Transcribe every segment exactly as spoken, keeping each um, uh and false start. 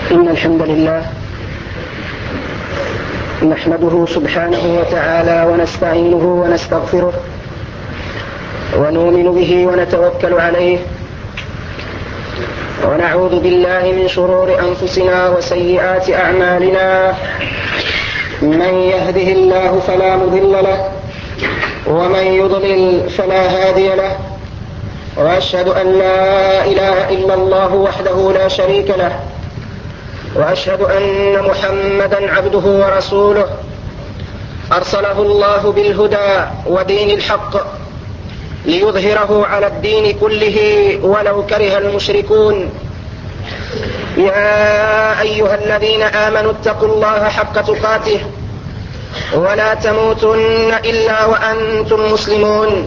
إن الحمد لله نحمده سبحانه وتعالى ونستعينه ونستغفره ونؤمن به ونتوكل عليه ونعوذ بالله من شرور أنفسنا وسيئات أعمالنا. من يهده الله فلا مضل له ومن يضلل فلا هادي له، وأشهد أن لا إله إلا الله وحده لا شريك له، وأشهد أن محمدا عبده ورسوله أرسله الله بالهدى ودين الحق ليظهره على الدين كله ولو كره المشركون. يا أيها الذين آمنوا اتقوا الله حق تقاته ولا تموتن إلا وأنتم مسلمون.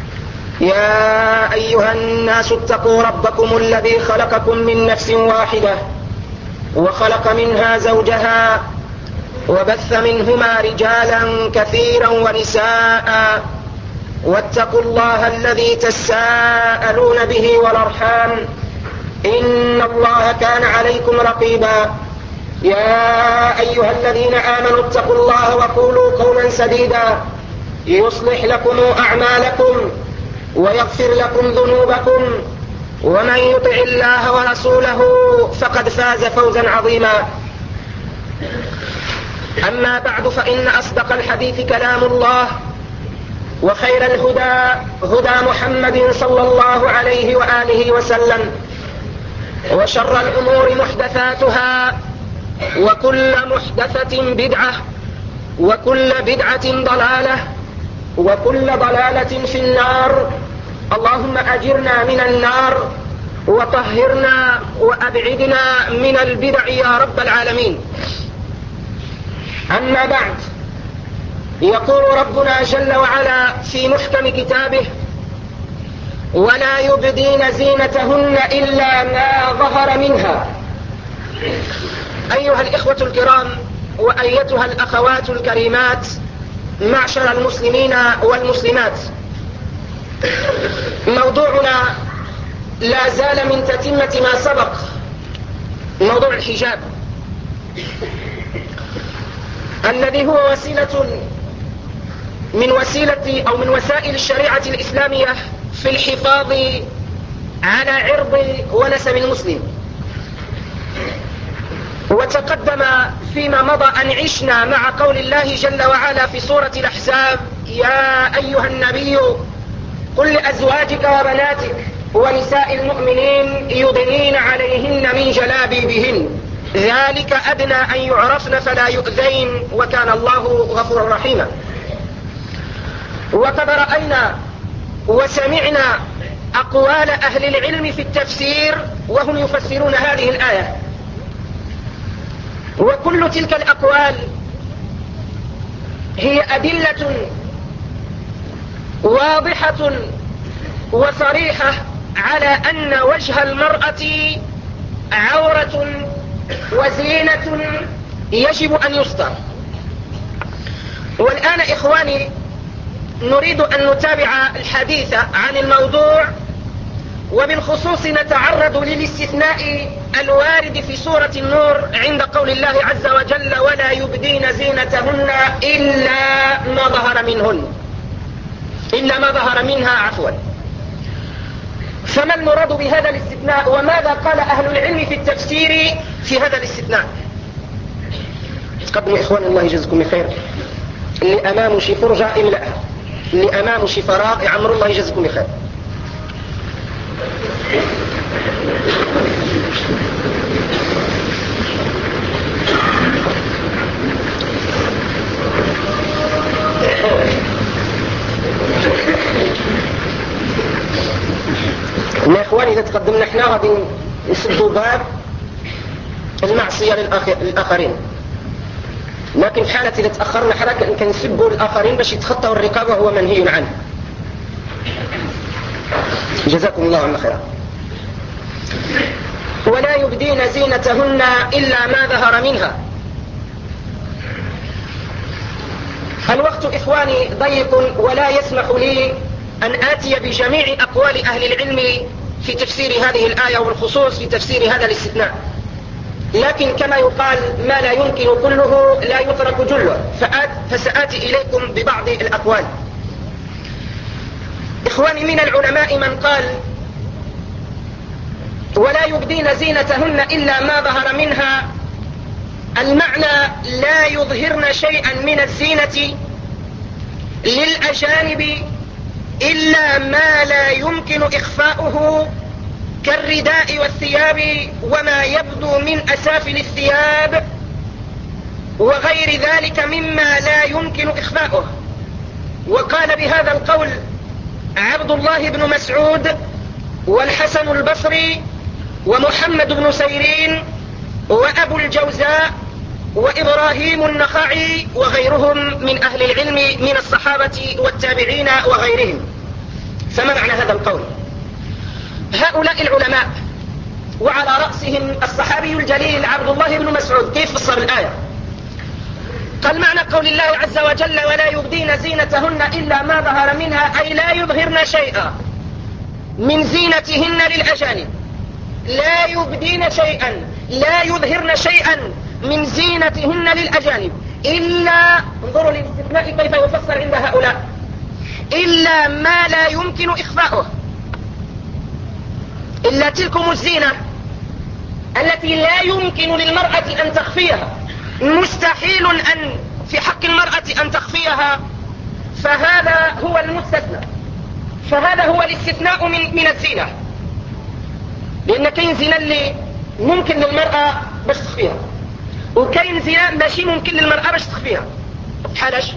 يا أيها الناس اتقوا ربكم الذي خلقكم من نفس واحدة وخلق منها زوجها وبث منهما رجالا كثيرا ونساء، واتقوا الله الذي تساءلون به والأرحام إن الله كان عليكم رقيبا. يا أيها الذين آمنوا اتقوا الله وقولوا قولا سديدا يصلح لكم أعمالكم ويغفر لكم ذنوبكم، ومن يطع الله ورسوله فقد فاز فوزا عظيما. أما بعد، فإن أصدق الحديث كلام الله، وخير الهدى هدى محمد صلى الله عليه وآله وسلم، وشر الأمور محدثاتها، وكل محدثة بدعة، وكل بدعة ضلالة، وكل ضلالة في النار. اللهم أجرنا من النار وطهرنا وأبعدنا من البدع يا رب العالمين. أما بعد، يقول ربنا جل وعلا في محكم كتابه: ولا يبدين زينتهن إلا ما ظهر منها. أيها الإخوة الكرام وأيتها الأخوات الكريمات، معشر المسلمين والمسلمات، موضوعنا لا زال من تتمة ما سبق، موضوع الحجاب الذي هو وسيلة من وسيلة أو من وسائل الشريعة الإسلامية في الحفاظ على عرض ونسب المسلم. وتقدم فيما مضى أن عشنا مع قول الله جل وعلا في سورة الأحزاب: يا أيها النبي قل لأزواجك وبناتك ونساء المؤمنين يدنين عليهن من جلابيبهن ذلك أدنى أن يعرفن فلا يؤذين وكان الله غفورا رحيما. وقد رأينا وسمعنا أقوال أهل العلم في التفسير وهم يفسرون هذه الآية، وكل تلك الأقوال هي أدلة واضحة وصريحة على أن وجه المرأة عورة وزينة يجب أن يستر. والآن إخواني، نريد أن نتابع الحديث عن الموضوع، وبالخصوص نتعرض للاستثناء الوارد في سورة النور عند قول الله عز وجل: ولا يبدين زينتهن إلا ما ظهر منهن إلا ما ظهر منها عفوا. فما المراد بهذا الاستثناء، وماذا قال أهل العلم في التفسير في هذا الاستثناء؟ قدموا إخوان الله يجزكم خير. اللي أمامه شي فرجة املأها، اللي أمامه شي فراغ يعمر الله يجزكم خير. يا إخواني، إذا تقدمنا احنا غادي نسدوا باب المعصية للآخرين، لكن في حالة إذا تأخرنا حركة يمكن نسبوا الآخرين باش يتخطوا الرقابة وهو منهي عنه. جزاكم الله عنا خيرا. ولا يبدين زينتهن إلا ما ظهر منها. الوقت إخواني ضيق ولا يسمح لي أن آتي بجميع أقوال أهل العلم في تفسير هذه الآية، وبالخصوص في تفسير هذا الاستثناء. لكن كما يقال ما لا يمكن كله لا يترك جله، فسآتي إليكم ببعض الأقوال. إخواني، من العلماء من قال ولا يبدين زينتهن إلا ما ظهر منها، المعنى لا يظهرن شيئا من الزينة للأجانب إلا ما لا يمكن إخفاؤه كالرداء والثياب وما يبدو من أسافل الثياب وغير ذلك مما لا يمكن إخفاؤه. وقال بهذا القول عبد الله بن مسعود والحسن البصري ومحمد بن سيرين وأبو الجوزاء وإبراهيم النخعي وغيرهم من أهل العلم من الصحابة والتابعين وغيرهم. فما معنى هذا القول؟ هؤلاء العلماء وعلى رأسهم الصحابي الجليل عبد الله بن مسعود كيف فسر الآية؟ قال معنى قول الله عز وجل ولا يبدين زينتهن إلا ما ظهر منها أي لا يظهرن شيئا من زينتهن للأجانب، لا يبدين شيئا لا يظهرن شيئا من زينتهن للأجانب إلا، انظروا للاستثناء كيف يفسر عند هؤلاء، إلا ما لا يمكن إخفاؤه، إلا تلكم الزينة التي لا يمكن للمرأة أن تخفيها، مستحيل أن في حق المرأة أن تخفيها، فهذا هو المستثنى، فهذا هو الاستثناء من, من الزينة. لأن كاين زينة اللي ممكن للمرأة باش تخفيها، وكاين زينة ماشي ممكن للمرأة باش تخفيها. حالاش؟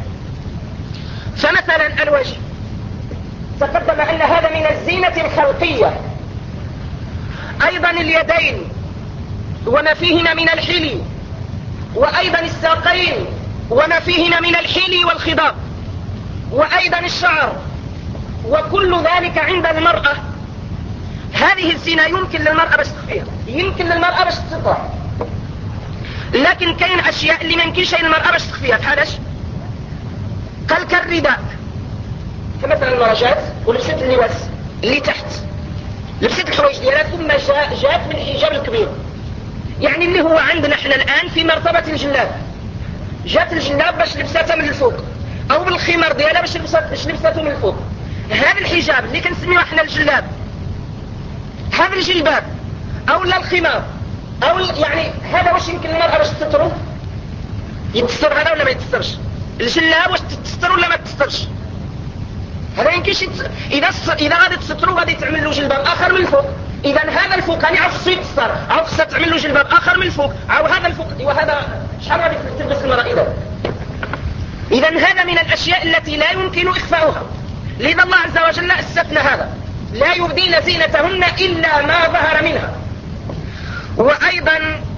فمثلا الوجه تقدم أن هذا من الزينة الخلقية، أيضا اليدين وما فيهن من الحلي، وأيضا الساقين وما فيهن من الحلي والخضاب، وأيضا الشعر، وكل ذلك عند المرأة هذه الزينة يمكن للمرأة باش تخفيها، يمكن للمرأة باش تسترها، لكن كاين أشياء اللي ما يمكنش للمرأة باش تخفيها. بحالاش؟ قال كالرداء، كمثلا المرأة ولبست اللباس اللي تحت، لبست الحوايج ديالها ثم جاء جات من الحجاب الكبير، يعني اللي هو عندنا احنا الآن في مرتبة الجلاب، جات الجلاب باش لبساتها من الفوق، أو بالخمار ديالها باش لبساته من الفوق. هذا الحجاب اللي كنسميوه احنا الجلاب، هذا الجلباب أو لا الخمار أو يعني هذا واش يمكن المرأة باش تستره؟ يتستر هذا ولا ما يتسترش؟ الجلاب واش تستر ولا ما تسترش؟ هذا يمكنش يت... إذا إذا غادي تسترو غادي تعمل له جلباب آخر من الفوق، إذا هذا الفوقاني عاود خصو يتستر، عاود خصها تعمل له جلباب آخر من الفوق، عاود هذا الفوق، وهذا شحال غادي تلبس المرأة إذا؟ إذا هذا من الأشياء التي لا يمكن إخفاؤها، لذا الله عز وجل استثنى هذا، لا يبدين زينتهن إلا ما ظهر منها. وأيضا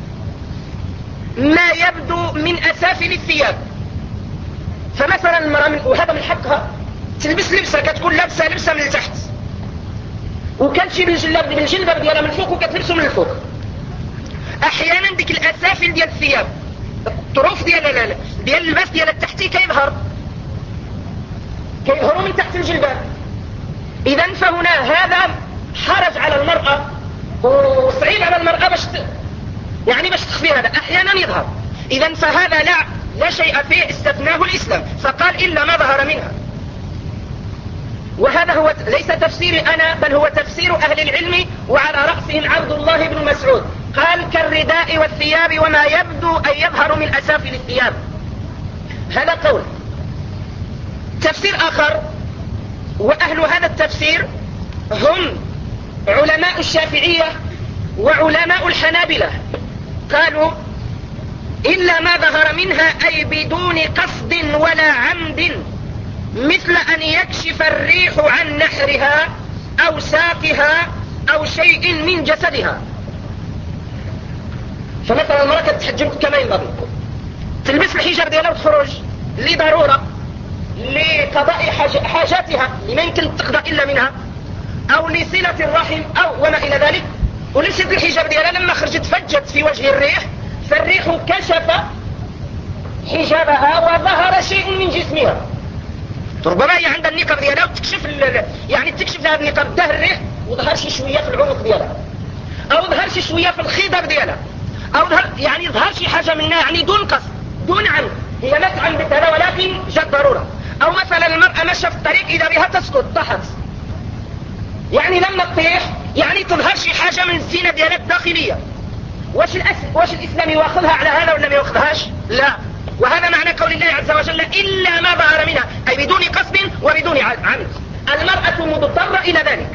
ما يبدو من أسافل الثياب، فمثلا المرأة من... وهذا من حقها تلبس لبسة كتكون لابسة لبسة من تحت، وكتجيب الجلاب بالجلباب ديالها من الفوق وكتلبسه من الفوق. أحيانا ديك الأسافل ديال الثياب، الطروف ديال ديال اللباس ديال التحتي كيظهر كيظهروا من تحت الجلباب. إذا فهنا هذا حرج على المرأة وصعيب على المرأة باش ت... يعني باش تخفي هذا، أحيانا يظهر. إذا فهذا لا لا شيء فيه، استثناه الإسلام فقال إلا ما ظهر منها. وهذا هو ليس تفسيري أنا، بل هو تفسير أهل العلم وعلى رأسهم عبد الله بن مسعود، قال كالرداء والثياب وما يبدو أن يظهر من أسافل الثياب. هذا قول. تفسير آخر، وأهل هذا التفسير هم علماء الشافعية وعلماء الحنابلة، قالوا إلا ما ظهر منها أي بدون قصد ولا عمد، مثل أن يكشف الريح عن نحرها أو ساقها أو شيء من جسدها. فمثلا المرأة تتحجب كما ينبغي، تلبس الحجاب ديالها وتخرج لضرورة لقضاء حاجاتها اللي ما يمكن تقضى إلا منها، أو لصلة الرحم أو وما إلى ذلك، ولبست الحجاب ديالها لما خرجت فجت في وجه الريح، فالريح كشف حجابها وظهر شيء من جسمها. ربما هي عندها النقاب ديالها وتكشف يعني تكشف هذا النقاب ده الريح وظهر شي شوية في العنق ديالها، أو ظهر شي شوية في الخضر ديالها، أو يعني يظهر شي حاجة منها يعني دون قصد دون عمد، هي نفعا بكذا ولكن جد ضرورة. أو مثلا المرأة ماشية في الطريق إذا بها تسقط طاحت، يعني لما تطيح يعني تظهر شي حاجة من الزينة ديالها الداخلية. واش, الأس... واش الإسلام يواخذها على هذا ولا ما يواخذهاش؟ لا. وهذا معنى قول الله عز وجل إلا ما ظهر منها، أي بدون قصد وبدون عمد. المرأة مضطرة إلى ذلك.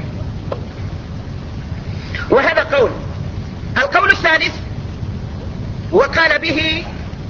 وهذا قول. القول الثالث وقال به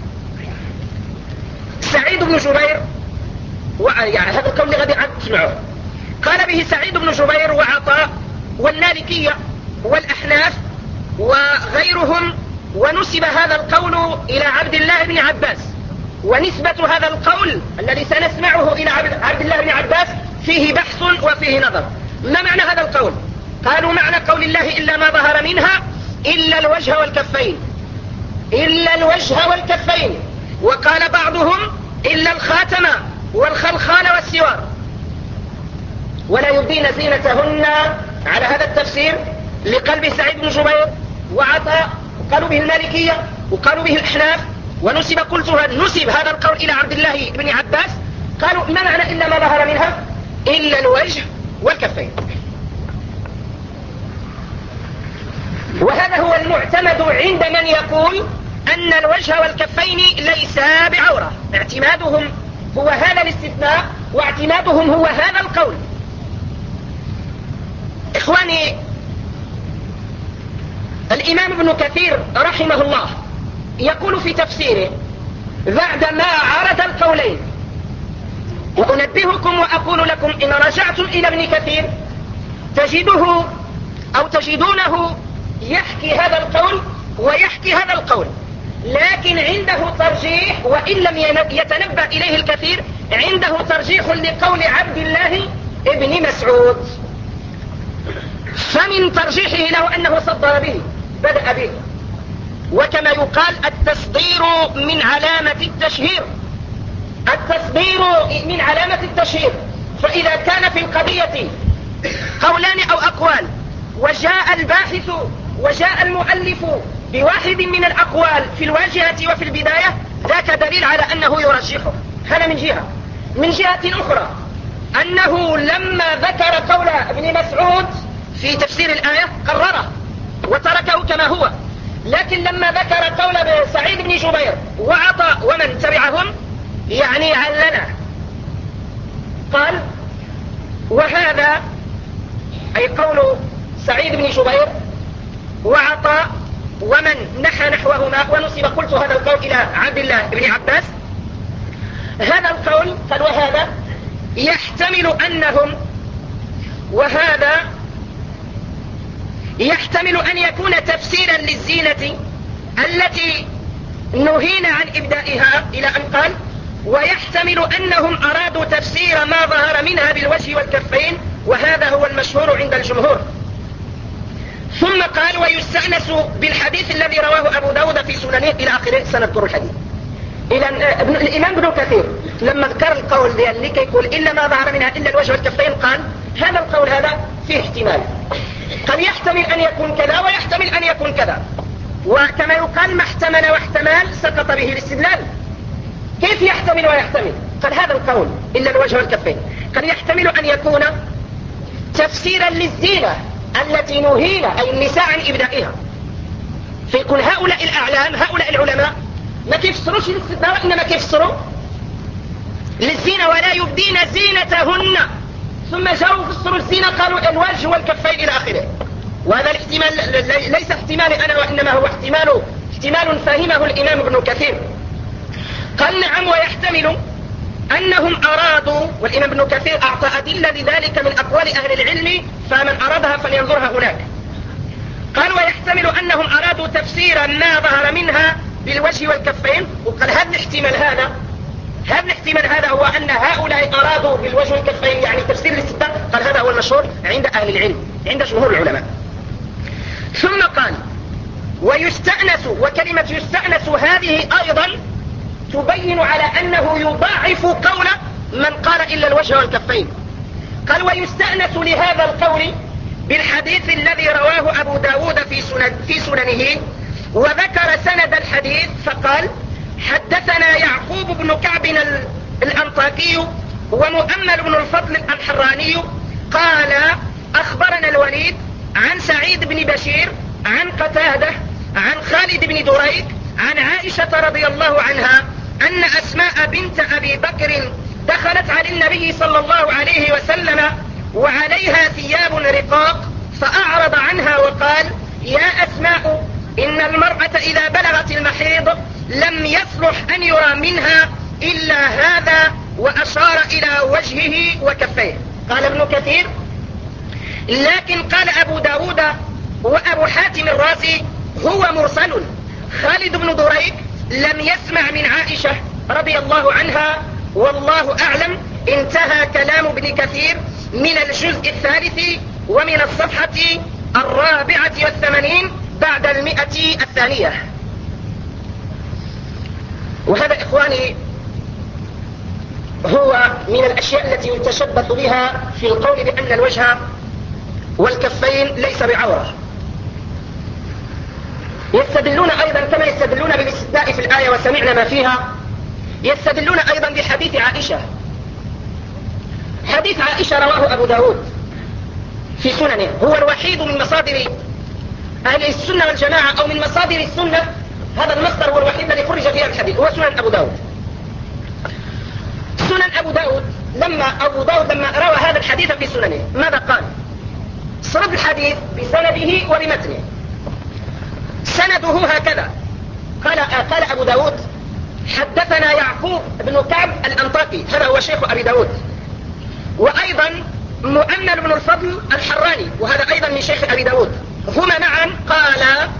سعيد بن جبير و... يعني هذا القول اللي غادي عاد تسمعوه. قال به سعيد بن جبير وعطاء والمالكية والأحناف وغيرهم، ونسب هذا القول إلى عبد الله بن عباس. ونسبة هذا القول الذي سنسمعه إلى عبد الله بن عباس فيه بحث وفيه نظر. ما معنى هذا القول؟ قالوا معنى قول الله إلا ما ظهر منها إلا الوجه والكفين، إلا الوجه والكفين. وقال بعضهم إلا الخاتم والخلخال والسوار، ولا يبدين زينتهن على هذا التفسير لقلب سعيد بن جبير وعطاء، قالوا به المالكية وقالوا به الأحناف. ونسب قلتها نسب هذا القول إلى عبد الله بن عباس. قالوا ما معنى إلا ما ظهر منها إلا الوجه والكفين. وهذا هو المعتمد عند من يقول أن الوجه والكفين ليسا بعورة. اعتمادهم هو هذا الاستثناء واعتمادهم هو هذا القول. إخواني، الإمام ابن كثير رحمه الله يقول في تفسيره بعدما عرض القولين، وأنبهكم وأقول لكم إن رجعتم إلى ابن كثير تجده أو تجدونه يحكي هذا القول ويحكي هذا القول، لكن عنده ترجيح وإن لم يتنبأ إليه الكثير، عنده ترجيح لقول عبد الله ابن مسعود. فمن ترجيحه له أنه صدر به، بدأ به. وكما يقال التصدير من علامة التشهير، التصدير من علامة التشهير. فإذا كان في القضية قولان أو أقوال وجاء الباحث وجاء المؤلف بواحد من الأقوال في الواجهة وفي البداية، ذاك دليل على أنه يرجحه. هذا من جهة. من جهة أخرى أنه لما ذكر قول ابن مسعود في تفسير الآية قرره وتركه كما هو، لكن لما ذكر قول سعيد بن جبير وعطاء ومن تبعهم يعني علنا، قال وهذا أي قول سعيد بن جبير وعطاء ومن نحى نحوهما. ونصب قلت هذا القول إلى عبد الله بن عباس. هذا القول قال وهذا يحتمل أنهم وهذا يحتمل أن يكون تفسيرا للزينة التي نهينا عن إبدائها، إلى أن قال ويحتمل أنهم أرادوا تفسير ما ظهر منها بالوجه والكفين، وهذا هو المشهور عند الجمهور. ثم قال ويستأنس بالحديث الذي رواه أبو داود في سننه إلى آخره. سنذكر الحديث. إذا الإمام ابن كثير لما ذكر القول ديال اللي كيقول إلا ما ظهر منها إلا الوجه والكفين، قال هذا القول هذا فيه احتمال، قد يحتمل أن يكون كذا ويحتمل أن يكون كذا. وكما يقال ما احتمل واحتمال سقط به الاستدلال. كيف يحتمل ويحتمل؟ قال هذا القول إلا الوجه والكفين قد يحتمل أن يكون تفسيرا للزينة التي نهينا أي النساء عن إبدائها. فيكون هؤلاء الأعلام هؤلاء العلماء ما كيفسروش الاستدلال، إنما كيفسروا للزينة ولا يبدين زينتهن، ثم جاءوا فسروا الزينة قالوا الوجه والكفين إلى آخره. وهذا الاحتمال ليس احتمال أنا، وإنما هو احتمال احتمال فهمه الإمام ابن كثير. قال نعم ويحتمل أنهم أرادوا، والإمام ابن كثير أعطى أدلة لذلك من أقوال أهل العلم، فمن أرادها فلينظرها هناك. قال ويحتمل أنهم أرادوا تفسير ما ظهر منها بالوجه والكفين. وقال هذا الاحتمال هذا هذا الاحتمال هذا هو أن هؤلاء أرادوا بالوجه والكفين يعني تفسير الاستثناء. قال هذا هو المشهور عند أهل العلم عند جمهور العلماء. ثم قال ويستأنس، وكلمة يستأنس هذه أيضا تبين على أنه يضاعف قول من قال إلا الوجه والكفين. قال ويستأنس لهذا القول بالحديث الذي رواه أبو داود في, سنن في سننه وذكر سند الحديث فقال: حدثنا يعقوب بن كعب الأنطاكي ومؤمل بن الفضل الحراني قال: أخبرنا الوليد عن سعيد بن بشير عن قتادة عن خالد بن دريك عن عائشة رضي الله عنها أن أسماء بنت أبي بكر دخلت على النبي صلى الله عليه وسلم وعليها ثياب رقاق، فأعرض عنها وقال: يا أسماء، إن المرأة إذا بلغت المحيض لم يصلح أن يرى منها إلا هذا، وأشار إلى وجهه وكفيه. قال ابن كثير: لكن قال أبو داود وأبو حاتم الرازي هو مرسل. خالد بن دريك لم يسمع من عائشة رضي الله عنها، والله أعلم. انتهى كلام ابن كثير من الجزء الثالث ومن الصفحة الرابعة والثمانين بعد المئة الثانية. وهذا إخواني هو من الأشياء التي يتشبث بها في القول بأن الوجه والكفين ليس بعورة. يستدلون أيضا كما يستدلون بالاستثناء في الآية وسمعنا ما فيها، يستدلون أيضا بحديث عائشة. حديث عائشة رواه أبو داود في سننه، هو الوحيد من مصادر أهل السنة والجماعة أو من مصادر السنة. هذا المصدر هو الوحيد الذي خرج فيها الحديث، هو سنن أبو داود. سنن أبو داود لما أبو داود لما روى هذا الحديث في سننه ماذا قال؟ سرد الحديث بسنده وبمتنه. سنده هكذا قال قال أبو داود: حدثنا يعقوب بن كعب الأنطاكي، هذا هو شيخ أبي داود، وأيضا مؤمل بن الفضل الحراني، وهذا أيضا من شيخ أبي داود، هما معا قال: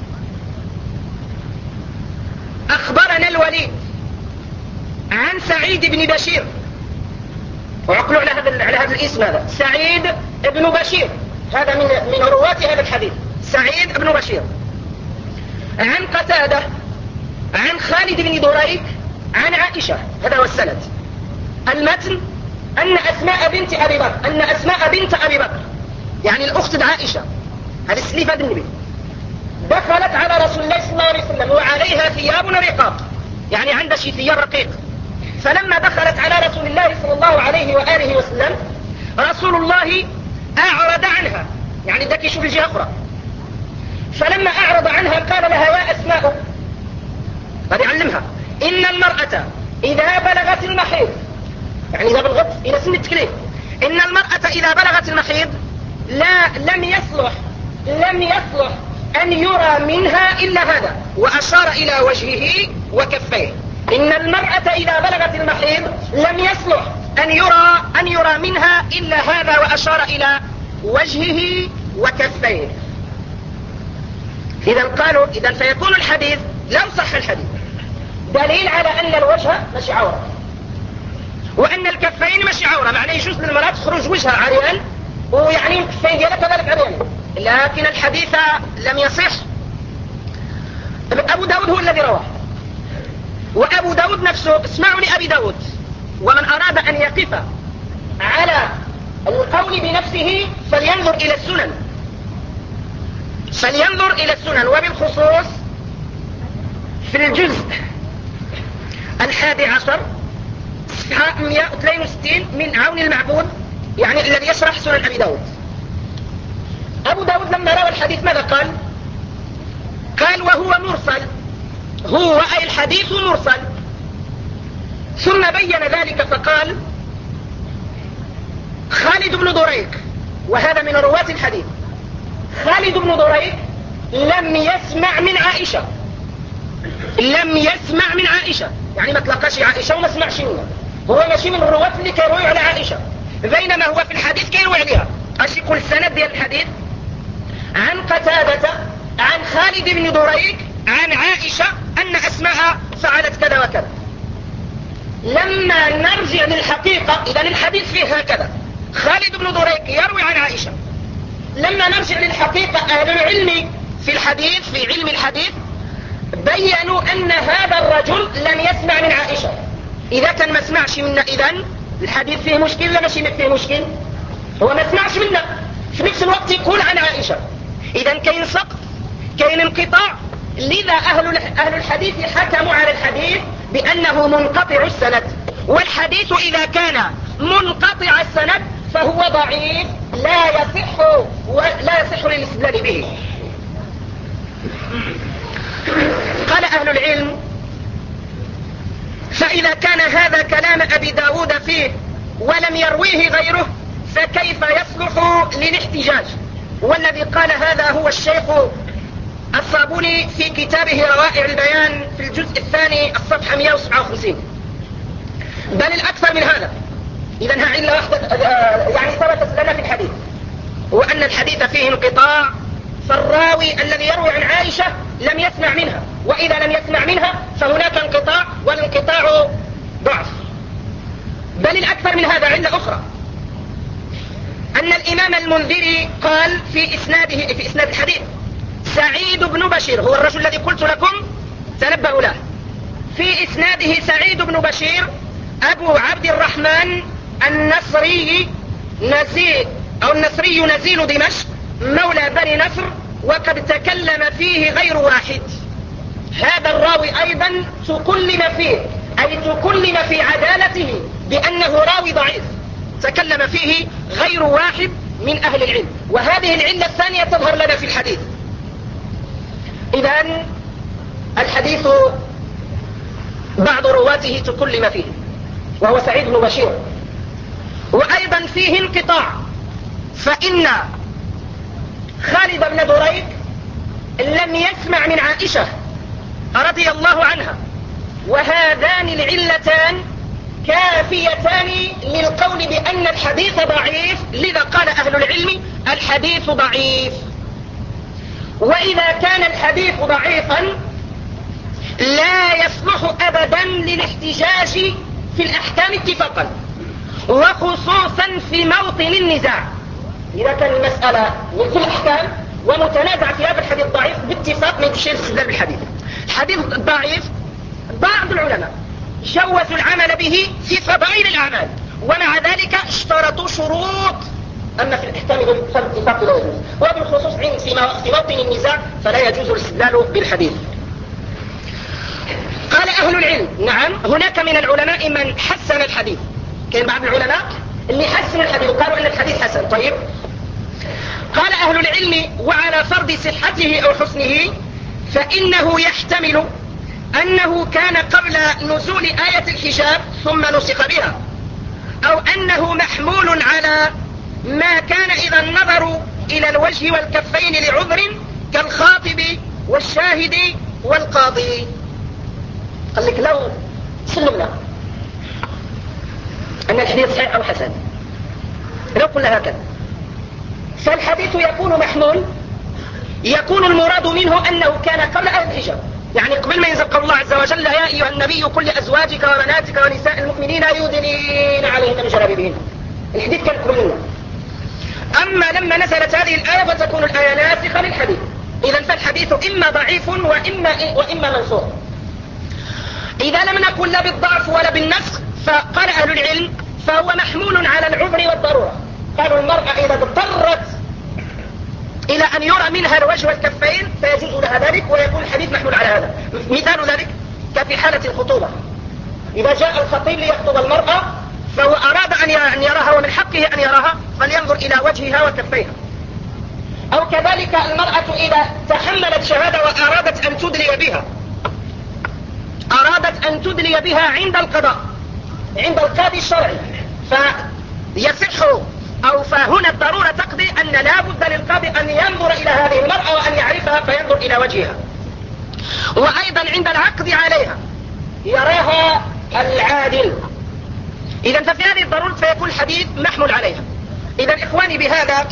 أخبرنا الوليد عن سعيد بن بشير. وعقلوا على هذا على هذا الاسم، هذا سعيد بن بشير، هذا من من رواة هذا الحديث، سعيد بن بشير، عن قتادة عن خالد بن دريك عن عائشة. هذا هو السند. المتن أن أسماء بنت أبي بكر أن أسماء بنت أبي بكر يعني الأخت عائشة، هذا السليفة النبي، دخلت على رسول الله صلى الله عليه وسلم وعليها ثياب رقاق، يعني عندها شي ثياب رقيق. فلما دخلت على رسول الله صلى الله عليه وآله وسلم رسول الله أعرض عنها، يعني ذاك يشوف الجهة أخرى. فلما أعرض عنها قال لها: يا أسماء، قد يعلمها: إن المرأة إذا بلغت المحيض، يعني إذا بلغت إلى سن التكليف، إن المرأة إذا بلغت المحيض لا لم يصلح لم يصلح أن يرى منها إلا هذا، وأشار إلى وجهه وكفيه. إن المرأة إذا بلغت المحيض لم يصلح أن يرى أن يرى منها إلا هذا، وأشار إلى وجهه وكفيه. إذا قالوا إذا فيكون الحديث لو صح الحديث دليل على أن الوجه ماشي عورة، وأن الكفين ماشي عورة، معناه يجوز للمرأة تخرج وجهها عريان ويعني الكفين ديالها كذلك عريان، لكن الحديث لم يصح. أبو داود هو الذي رواه، وأبو داود نفسه، اسمعوا لأبي داود، ومن أراد أن يقف على القول بنفسه فلينظر إلى السنن فلينظر إلى السنن وبالخصوص في الجزء الحادي عشر صفحة مئة واثنين وستين من عون المعبود، يعني الذي يشرح سنن أبي داود. أبو داود لما روى الحديث ماذا قال؟ قال: وهو مرسل، هو أي الحديث مرسل. ثم بين ذلك فقال: خالد بن دريك، وهذا من رواة الحديث، خالد بن دريك لم يسمع من عائشة، لم يسمع من عائشة، يعني ما تلقاش عائشة وما سمعش منها، هو ماشي من الرواة اللي كيروي على عائشة، بينما هو في الحديث كيروي عليها. اش يقول السند ديال الحديث؟ عن قتادة عن خالد بن دريك عن عائشة أن أسماء فعلت كذا وكذا. لما نرجع للحقيقة، إذا الحديث فيه هكذا، خالد بن دريك يروي عن عائشة. لما نرجع للحقيقة، أهل العلم في الحديث في علم الحديث بيّنوا أن هذا الرجل لم يسمع من عائشة. إذا كان ما سمعش منا، إذن الحديث فيه مشكل لا ماشي فيه مشكل؟ هو ما سمعش منا، في نفس الوقت يقول عن عائشة، إذن كاين سقط، كاين انقطاع لذا أهل أهل الحديث حكموا على الحديث بأنه منقطع السند، والحديث إذا كان منقطع السند فهو ضعيف لا يصح ولا يصح للاستدلال به. قال أهل العلم: فإذا كان هذا كلام أبي داود فيه ولم يرويه غيره فكيف يصلح للاحتجاج؟ والذي قال هذا هو الشيخ الصابوني في كتابه روائع البيان في الجزء الثاني الصفحة مئة وسبعة وخمسين، بل الأكثر من هذا. إذن ها علة واحدة يعني ثبتت لنا في الحديث، وأن الحديث فيه انقطاع، فالراوي الذي يروي عن عائشة لم يسمع منها، وإذا لم يسمع منها فهناك انقطاع، والانقطاع ضعف. بل الأكثر من هذا علة أخرى، أن الإمام المنذري قال في إسناده في إسناد الحديث: سعيد بن بشير، هو الرجل الذي قلت لكم تنبهوا له، في إسناده سعيد بن بشير أبو عبد الرحمن النصري نزيل أو النصري نزيل دمشق مولى بني نصر، وقد تكلم فيه غير واحد. هذا الراوي أيضا تكلم فيه، أي تكلم في عدالته بأنه راوي ضعيف، تكلم فيه غير واحد من أهل العلم، وهذه العلة الثانية تظهر لنا في الحديث. إذن الحديث بعض رواته تكلم فيه وهو سعيد بن بشير، وأيضا فيه انقطاع، فإن خالد بن دريك لم يسمع من عائشة رضي الله عنها، وهذان العلتان كافيتان للقول بأن الحديث ضعيف. لذا قال أهل العلم: الحديث ضعيف. وإذا كان الحديث ضعيفا لا يصلح أبدا للاحتجاج في الأحكام اتفاقا، وخصوصا في موطن النزاع. إذا كان المسألة في الأحكام ومتنازع في هذا الحديث ضعيف باتفاق من الشيء الاستدلال بالحديث. الحديث ضعيف بعض العلماء جوزوا العمل به في فضائل الأعمال، ومع ذلك اشترطوا شروط، أما في الأحكام فالاتفاق لا يجوز، وبالخصوص في موطن النزاع فلا يجوز الاستدلال بالحديث. قال أهل العلم: نعم، هناك من العلماء من حسن الحديث، كان بعض العلماء اللي حسنوا الحديث وقالوا أن الحديث حسن. طيب، قال أهل العلم: وعلى فرض صحته أو حسنه فإنه يحتمل أنه كان قبل نزول آية الحجاب ثم نسخ بها، أو أنه محمول على ما كان إذا النظر إلى الوجه والكفين لعذر كالخاطب والشاهد والقاضي. قال لك لو سلمنا أن الحديث صحيح أو حسن، لو قلنا هكذا، فالحديث يكون محمول، يكون المراد منه أنه كان قبل آية الحجاب، يعني قبل ما ينزل قول الله عز وجل: يا أيها النبي قل لأزواجك وبناتك ونساء المؤمنين يدنين عليهن من جلابيبهن. الحديث كان قبلنا. أما لما نزلت هذه الآية فتكون الآية ناسخة للحديث. إذن فالحديث إما ضعيف وإما, وإما منسوخ. إذا لم نقل لا بالضعف ولا بالنسخ، فقال أهل العلم: فهو محمول على العذر والضرورة. قالوا المرأة إذا اضطرت إلى أن يرى منها الوجه والكفين فيجوز لها ذلك، ويكون الحديث محمول على هذا. مثال ذلك كفي حالة الخطوبة، إذا جاء الخطيب ليخطب المرأة فهو أراد أن يراها ومن حقه أن يراها فلينظر إلى وجهها وكفيها. أو كذلك المرأة إذا تحملت شهادة وأرادت أن تدلي بها أرادت أن تدلي بها عند القضاء عند القاضي الشرعي، فيصح أو فهنا الضرورة تقضي أن لا بد للقاضي أن ينظر إلى هذه المرأة وأن يعرفها فينظر إلى وجهها. وأيضا عند العقد عليها يراها العادل. إذا ففي هذه الضرورة فيكون الحديث محمول عليها. إذا إخواني بهذا،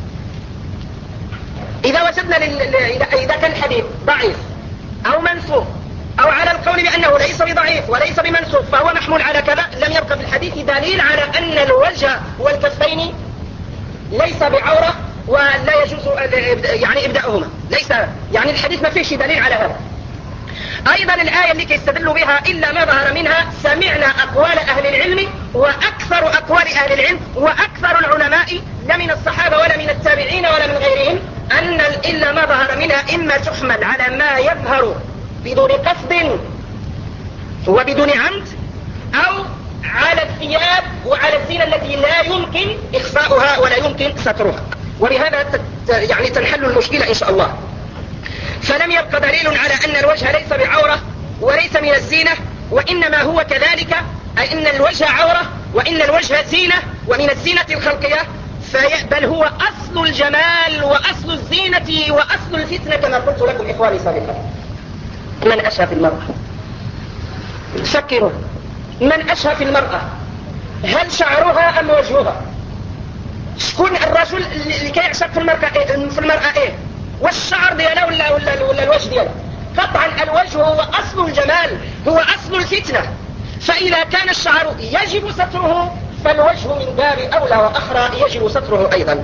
إذا وجدنا لل... إذا كان الحديث ضعيف أو منسوخ أو على القول بأنه ليس بضعيف وليس بمنسوخ فهو محمول على كذا، لم يبقى في الحديث دليل على أن الوجه والكفين ليس بعورة ولا يجوز يعني إبداؤهما، ليس يعني الحديث ما فيش دليل على هذا. أيضا الآية اللي يستدل بها إلا ما ظهر منها، سمعنا أقوال أهل العلم، وأكثر أقوال أهل العلم وأكثر العلماء لا من الصحابة ولا من التابعين ولا من غيرهم أن إلا ما ظهر منها إما تحمل على ما يظهر بدون قصد وبدون عمد، أو على الثياب وعلى الزينة التي لا يمكن إخفاؤها ولا يمكن سترها، وبهذا يعني تنحل المشكلة إن شاء الله. فلم يبق دليل على أن الوجه ليس بعورة وليس من الزينة، وإنما هو كذلك، أي أن الوجه عورة وإن الوجه زينة ومن الزينة الخلقية، بل هو أصل الجمال وأصل الزينة وأصل الفتنة كما قلت لكم إخواني سابقا. من أشهى في المرأة؟ فكروا، من أشهى في المرأة؟ هل شعرها أم وجهها؟ شكون الرجل اللي كيعشق في المرأة إيه؟ في المرأة إيه؟ والشعر ديالها ولا, ولا, ولا الوجه ديالها؟ قطعا الوجه هو أصل الجمال، هو أصل الفتنة. فإذا كان الشعر يجب ستره فالوجه من باب أولى وأخرى يجب ستره أيضا.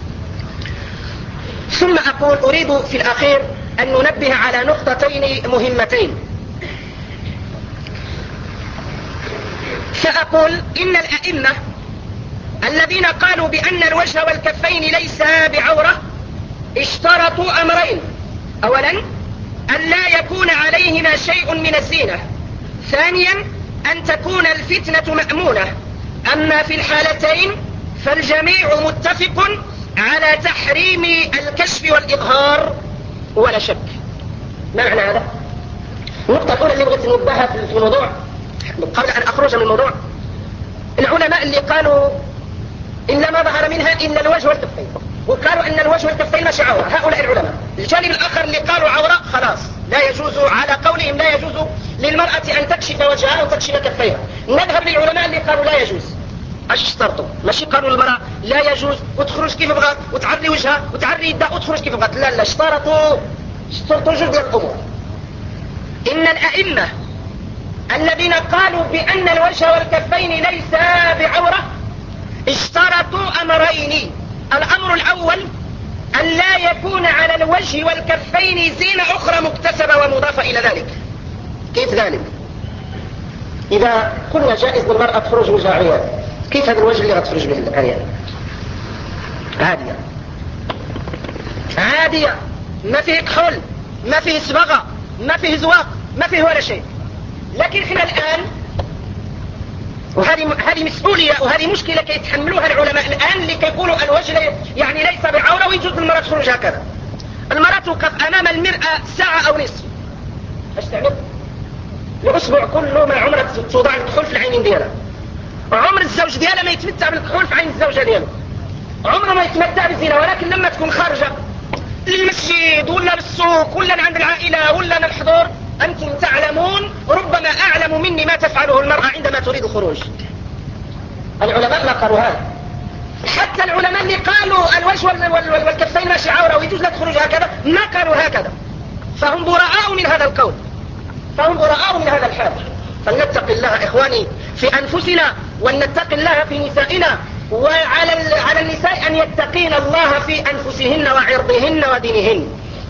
ثم أقول أريد في الأخير أن ننبه على نقطتين مهمتين. فأقول إن الأئمة الذين قالوا بأن الوجه والكفين ليس بعورة اشترطوا أمرين: أولا أن لا يكون عليهما شيء من الزينة، ثانيا أن تكون الفتنة مأمونة. أما في الحالتين فالجميع متفق على تحريم الكشف والإظهار ولا شك. ما معنى هذا؟ النقطة الأولى اللي بغيت ننبهها في الموضوع قبل أن أخرج من الموضوع، العلماء اللي قالوا إلا ما ظهر منها إلا الوجه والكفين، وقالوا إن الوجه والكفين ماشي عورة، هؤلاء العلماء. الجانب الآخر اللي قالوا عورة خلاص لا يجوز، على قولهم لا يجوز للمرأة أن تكشف وجهها أو تكشف كفيها. نذهب للعلماء اللي قالوا لا يجوز. اش اشترطوا؟ ماشي قالوا للمرأة لا يجوز وتخرج كيف بغات وتعري وجهها وتعري يدها وتخرج كيف بغات، لا لا، اشترطوا اشترطوا جزء ديال الأمور. إن الأئمة الذين قالوا بأن الوجه والكفين ليس بعورة اشترطوا أمرين: الأمر الأول أن لا يكون على الوجه والكفين زينة أخرى مكتسبة ومضافة إلى ذلك. كيف ذلك؟ إذا قلنا جائز للمرأة تخرج وجهها عيان، كيف هذا الوجه اللي غتخرج به العيان؟ عادية عادية، ما فيه كحول، ما فيه صبغة، ما فيه زواق، ما فيه ولا شيء. لكن احنا الآن، وهذه هذه مسؤولية وهذه مشكلة كيتحملوها العلماء الآن اللي كيقولوا الوجه يعني ليس بعورة ويجوز للمرأة تخرج هكذا. المرأة توقف أمام المرأة ساعة أو نصف، ايش تعمل؟ الأسبوع كله ما عمرها توضع الكحول في العينين ديالها، عمر الزوج ديالها ما يتمتع بالكحول في عين الزوجة ديالها، عمره ما يتمتع بالزينة. ولكن لما تكون خارجة للمسجد ولا للسوق ولا عند العائلة ولا للحضور، أنتم تعلمون ربما أعلم مني ما تفعله المرأة عندما تريد الخروج. العلماء ما قالوا هذا، حتى العلماء اللي قالوا الوجه والكفين ماشي عورة ويجوز لا تخرج هكذا ما قالوا هكذا، فهم براء من هذا القول، فهم براء من هذا الحال. فلنتق الله إخواني في أنفسنا ونتق الله في نسائنا، وعلى على النساء أن يتقين الله في أنفسهن وعرضهن ودينهن.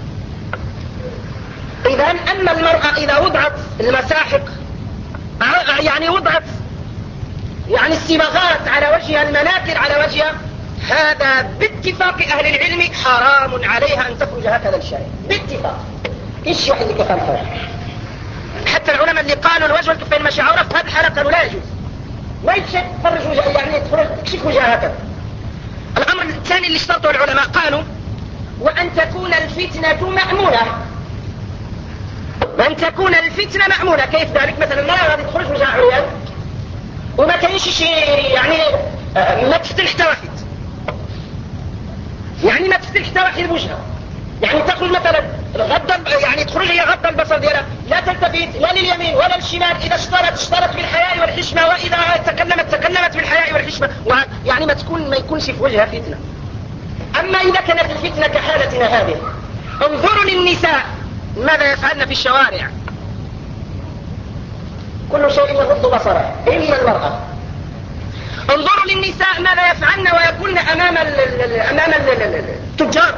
إذا أما المرأة إذا وضعت المساحق، يعني وضعت يعني الصبغات على وجهها، المناكر على وجهها، هذا باتفاق أهل العلم حرام عليها أن تخرج هكذا الشارع باتفاق. إيش واحد اللي كفان هذا؟ حتى العلماء اللي قالوا الوجه والكفين ماشي عورة في هذه الحالة قالوا لا يجوز، ما يتشك تخرج وجهها، يعني تخرج تكشف وجهها هكذا. الأمر الثاني اللي اشترطوا العلماء قالوا وأن تكون الفتنة مأمونة، وأن تكون الفتنة مأمونة. كيف ذلك؟ مثلا المرأة غادي تخرج وجهها عريان وما كاينش شيء، يعني ما تفتح حتى واحد، يعني ما تفتح حتى واحد بوجهها، يعني تخرج مثلا غض، يعني تخرج هي غض البصر ديالها، لا تلتفت لا لليمين ولا للشمال. إذا اشترت اشترت بالحياء والحشمة، وإذا تكلمت تكلمت بالحياء والحشمة، يعني ما تكون ما يكونش في وجهها فتنة. أما إذا كانت الفتنة كحالتنا هذه، انظروا للنساء ماذا يفعلن في الشوارع، كل شيء يغض بصره إلا المرأة. انظروا للنساء ماذا يفعلن ويقولن أمام أمام التجار.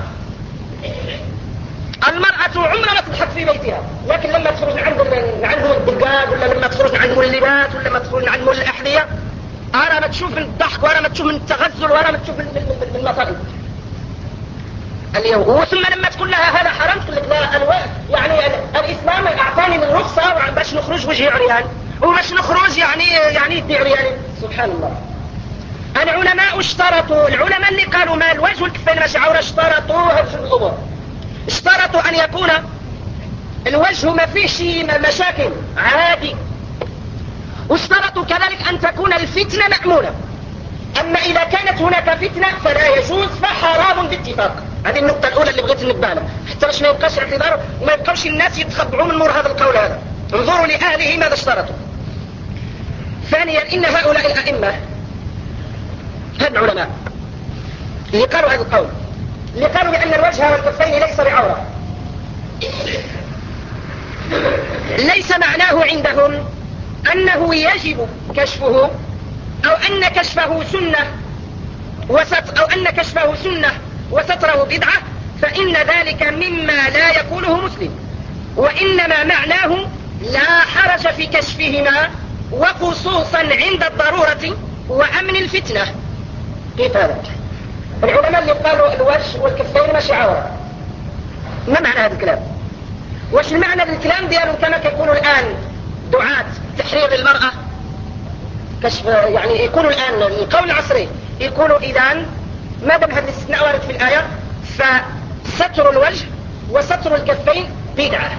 المرأة عمرها ما تضحك في بيتها، لكن لما تخرج عند عندهم الدقاق، ولا لما تخرج عند مول اللباس، ولا لما تخرج عند مول الأحذية، أرى ما تشوف من الضحك، وأرى ما تشوف من التغزل، وأرى ما تشوف من المصائب. اليوم. ثم لما تقول لها هذا حرام تقول لك لا الوقت يعني الإسلام أعطاني من رخصة باش نخرج وجهي عريان وباش نخرج يعني يعني يدي عريان. سبحان الله. العلماء اشترطوا، العلماء اللي قالوا ما الوجه والكفين ماشي عورة اشترطوا هذه الأمور، اشترطوا أن يكون الوجه ما فيهش مشاكل عادي، واشترطوا كذلك أن تكون الفتنة مأمونة. أما إذا كانت هناك فتنة فلا يجوز فحرام باتفاق. هذه النقطة الأولى اللي بغيت ننبه لها حتى باش ما يبقاش اعتذار وما يبقاوش الناس يتخبعوا من نور هذا القول هذا. انظروا لأهله ماذا اشترطوا. ثانيا إن هؤلاء الأئمة هذا العلماء اللي قالوا هذا القول، اللي قالوا بأن الوجه والكفين ليس بعورة، ليس معناه عندهم أنه يجب كشفه أو أن كشفه سنة وستر أو أن كشفه سنة وستره بدعة، فإن ذلك مما لا يقوله مسلم، وإنما معناه لا حرج في كشفهما وخصوصا عند الضرورة وأمن الفتنة. كيف هذا؟ العلماء اللي قالوا الوجه والكفين ماشي عورة، ما معنى هذا الكلام؟ وش المعنى الكلام ديالهم كما يقولوا الآن دعاة تحرير المرأة كشف، يعني يقولوا الآن القول العصري يقولوا إذن ما دام هذا الاستثناء وارد في الآية فستر الوجه وستر الكفين بدعة،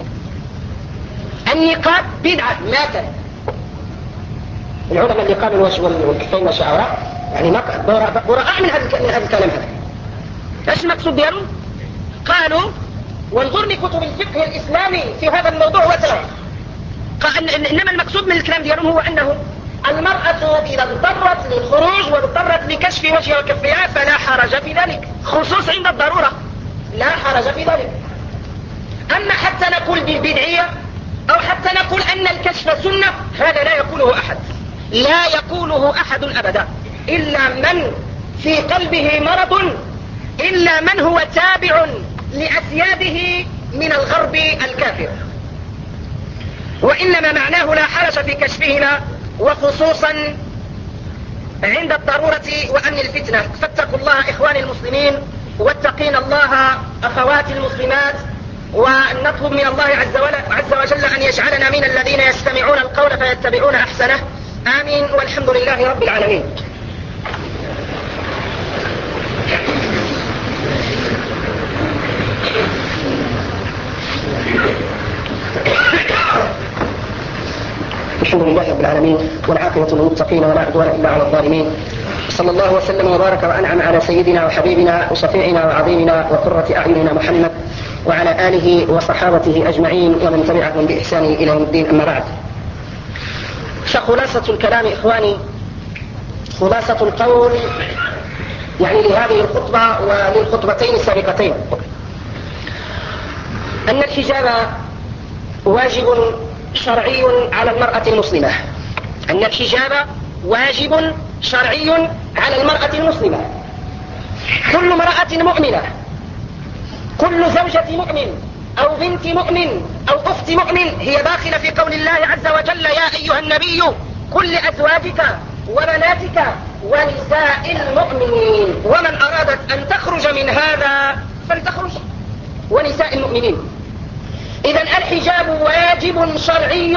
النقاب بدعة ماتت. العلماء اللي قالوا الوجه والكفين ماشي عورة يعني براء من هذا الكلام هذا. ايش المقصود ديالهم؟ قالوا وانظر لكتب الفقه الإسلامي في هذا الموضوع وترى قال إنما المقصود من الكلام ديالهم هو أنه المرأة إذا اضطرت للخروج واضطرت لكشف وجهها وكفها فلا حرج في ذلك، خصوص عند الضرورة لا حرج في ذلك. أما حتى نقول بالبدعية أو حتى نقول أن الكشف سنة هذا لا يقوله أحد، لا يقوله أحد أبدا إلا من في قلبه مرض، إلا من هو تابع لأسياده من الغرب الكافر. وإنما معناه لا حرج في كشفهما وخصوصا عند الضرورة وأمن الفتنة. فاتقوا الله إخواني المسلمين واتقين الله أخواتي المسلمات، ونطلب من الله عز وجل أن يجعلنا من الذين يستمعون القول فيتبعون أحسنه. آمين والحمد لله رب العالمين. الحمد لله رب العالمين والعاقبة للمتقين ولا عدوان إلا على الظالمين. صلى الله وسلم وبارك وأنعم على سيدنا وحبيبنا وشفيعنا وعظيمنا وقرة أعيننا محمد وعلى آله وصحابته أجمعين ومن تبعهم بإحسان إلى يوم الدين. أما بعد، فخلاصة الكلام إخواني، خلاصة القول يعني لهذه الخطبة وللخطبتين السابقتين أن الحجاب واجب شرعي على المرأة المسلمة، أن الحجاب واجب شرعي على المرأة المسلمة. كل امرأة مؤمنة، كل زوجة مؤمن أو بنت مؤمن أو أخت مؤمن هي داخلة في قول الله عز وجل يا أيها النبي قل لأزواجك وبناتك ونساء المؤمنين ومن أرادت أن تخرج من هذا فلتخرج، ونساء المؤمنين. إذن الحجاب واجب شرعي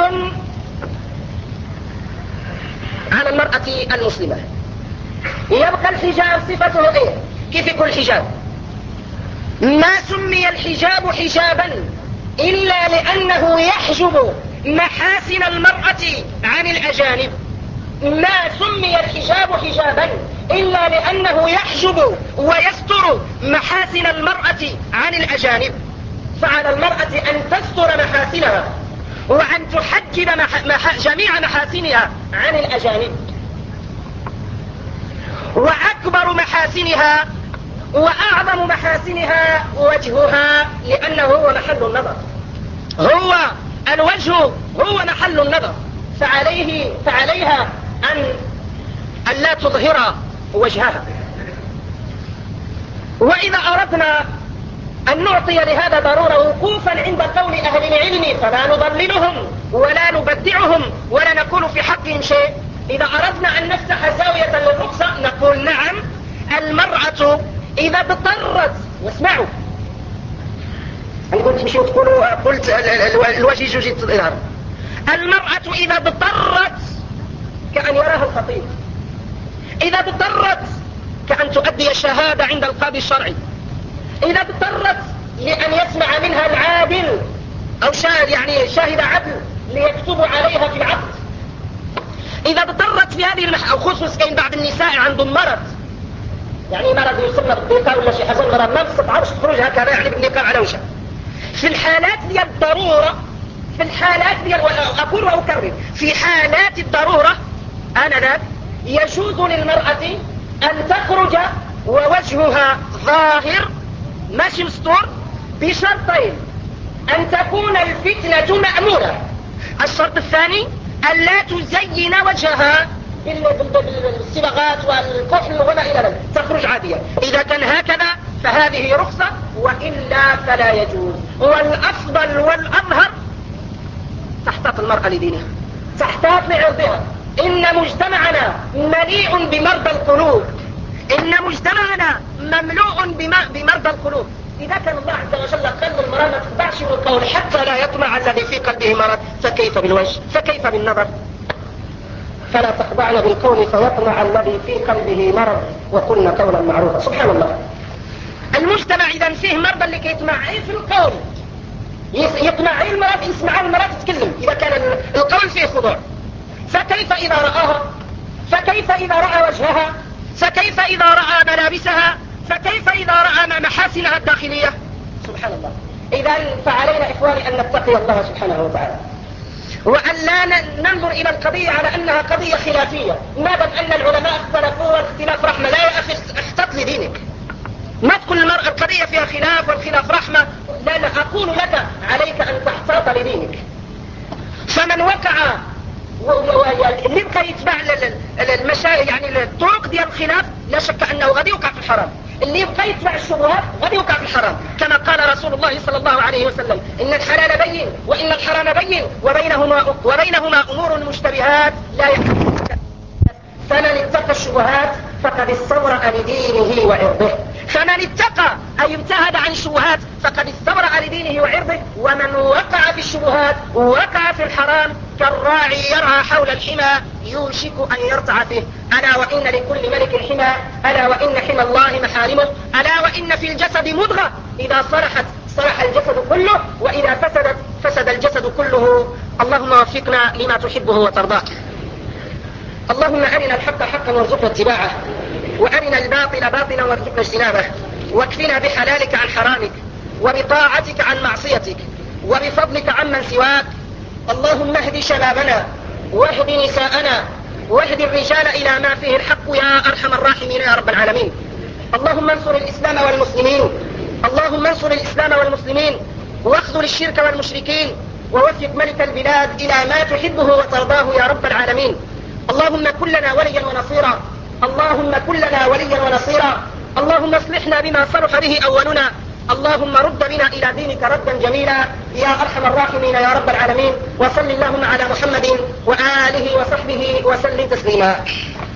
على المرأة المسلمة. يبقى الحجاب صفته ايه؟ كيف يكون الحجاب؟ ما سمي الحجاب حجابا إلا لأنه يحجب محاسن المرأة عن الأجانب. ما سمي الحجاب حجابا إلا لأنه يحجب ويستر محاسن المرأة عن الأجانب. فعلى المرأة أن تستر محاسنها وأن تحجب مح... مح... جميع محاسنها عن الأجانب. وأكبر محاسنها وأعظم محاسنها وجهها، لأنه هو محل النظر، هو الوجه هو محل النظر، فعليه فعليها أن أن لا تظهر وجهها. وإذا أردنا أن نعطي لهذا ضرورة وقوفا عند قول أهل العلم فلا نضللهم ولا نبدعهم ولا نقول في حقهم شيء. إذا أردنا أن نفتح زاوية للرخصة نقول نعم، المرأة إذا اضطرت، واسمعوا، أنا قلت مش تقولوا، قلت الوجيج جيت تظهر. المرأة إذا اضطرت كأن يراها الخطيب، إذا اضطرت كأن تؤدي الشهادة عند القاضي الشرعي، إذا اضطرت لأن يسمع منها العادل أو شاهد، يعني شاهد عدل ليكتب عليها في العقد، إذا اضطرت في هذه المح... أو خصوص كاين بعض النساء عندهم مرض، يعني مرض يسمى بالنقاب ولا شي حاجة، المرض ما تستطيعش تخرج هكذا يعني بالنقاب على وجهها. في الحالات ديال الضرورة، في الحالات ديال، أقول وأكرر، في حالات الضرورة آنذاك يجوز للمرأة أن تخرج ووجهها ظاهر ماشي مستور، بشرطين: أن تكون الفتنة مأمونة، الشرط الثاني أن لا تزين وجهها بالصبغات والكحل وما إلى ذلك، تخرج عادية. إذا كان هكذا فهذه رخصة، وإلا فلا يجوز. والأفضل والأظهر تحتاط المرأة لدينها، تحتاط لعرضها. إن مجتمعنا مليء بمرضى القلوب، إن مجتمعنا مملوء بمرضى القلوب. إذا كان الله عز وجل قال المرأة ما تخضعش بالقول حتى لا يطمع الذي في قلبه مرض، فكيف بالوجه، فكيف بالنظر؟ فلا تخضعن بالقول فيطمع الذي في قلبه مرض وقلنا قولا معروفا. سبحان الله، المجتمع إذا فيه مرضى اللي كيطمعي في القول، يطمعي المرأة، يسمع المرأة تتكلم إذا كان القول فيه خضوع، فكيف إذا رآها؟ فكيف إذا رأى وجهها؟ فكيف إذا رأى ملابسها؟ فكيف إذا رأى محاسنها الداخلية؟ سبحان الله. إذا فعلينا إخواني أن نتقي الله سبحانه وتعالى، وأن لا ننظر إلى القضية على أنها قضية خلافية. ما دام أن العلماء اختلفوا والاختلاف رحمة، لا يا أخي احتط لدينك، ما تكون المرأة القضية فيها خلاف والخلاف رحمة. لا لا، أقول لك عليك أن تحتاط لدينك. فمن وقع اللي يبقى يتبع المشايخ يعني الطرق ديال الخلاف، لا شك أنه غادي يوقع في الحرام. اللي يبقى يتبع الشبهات غادي يوقع في الحرام، كما قال رسول الله صلى الله عليه وسلم: إن الحلال بين وإن الحرام بين وبينهما وبينهما أمور مشتبهات لا يحكم. فمن اتقى الشبهات فقد استبرأ لدينه وعرضه، فمن اتقى أي ابتعد عن الشبهات فقد استبرأ لدينه وعرضه. ومن وقع في الشبهات وقع في الحرام كالراعي يرعى حول الحمى يوشك أن يرتع فيه. ألا وإن لكل ملك حمى، ألا وإن حمى الله محارمه، ألا وإن في الجسد مضغة إذا صلحت صلح الجسد كله، وإذا فسدت فسد الجسد كله. اللهم وفقنا لما تحبه وترضاه. اللهم أرنا الحق حقا وارزقنا اتباعه، وأرنا الباطل باطلا وارزقنا اجتنابه، واكفنا بحلالك عن حرامك، وبطاعتك عن معصيتك، وبفضلك عمن سواك. اللهم اهد شبابنا واهد نساءنا واهد الرجال إلى ما فيه الحق يا أرحم الراحمين يا رب العالمين. اللهم انصر الإسلام والمسلمين، اللهم انصر الإسلام والمسلمين، واخذل الشرك والمشركين، ووفق ملك البلاد إلى ما تحبه وترضاه يا رب العالمين. اللهم كن لنا وليا ونصيرا، اللهم كن لنا وليا ونصيرا، اللهم اصلحنا بما صلح به أولنا، اللهم رد بنا إلى دينك ردا جميلا يا أرحم الراحمين يا رب العالمين. وصل اللهم على محمد وآله وصحبه وسلم تسليما.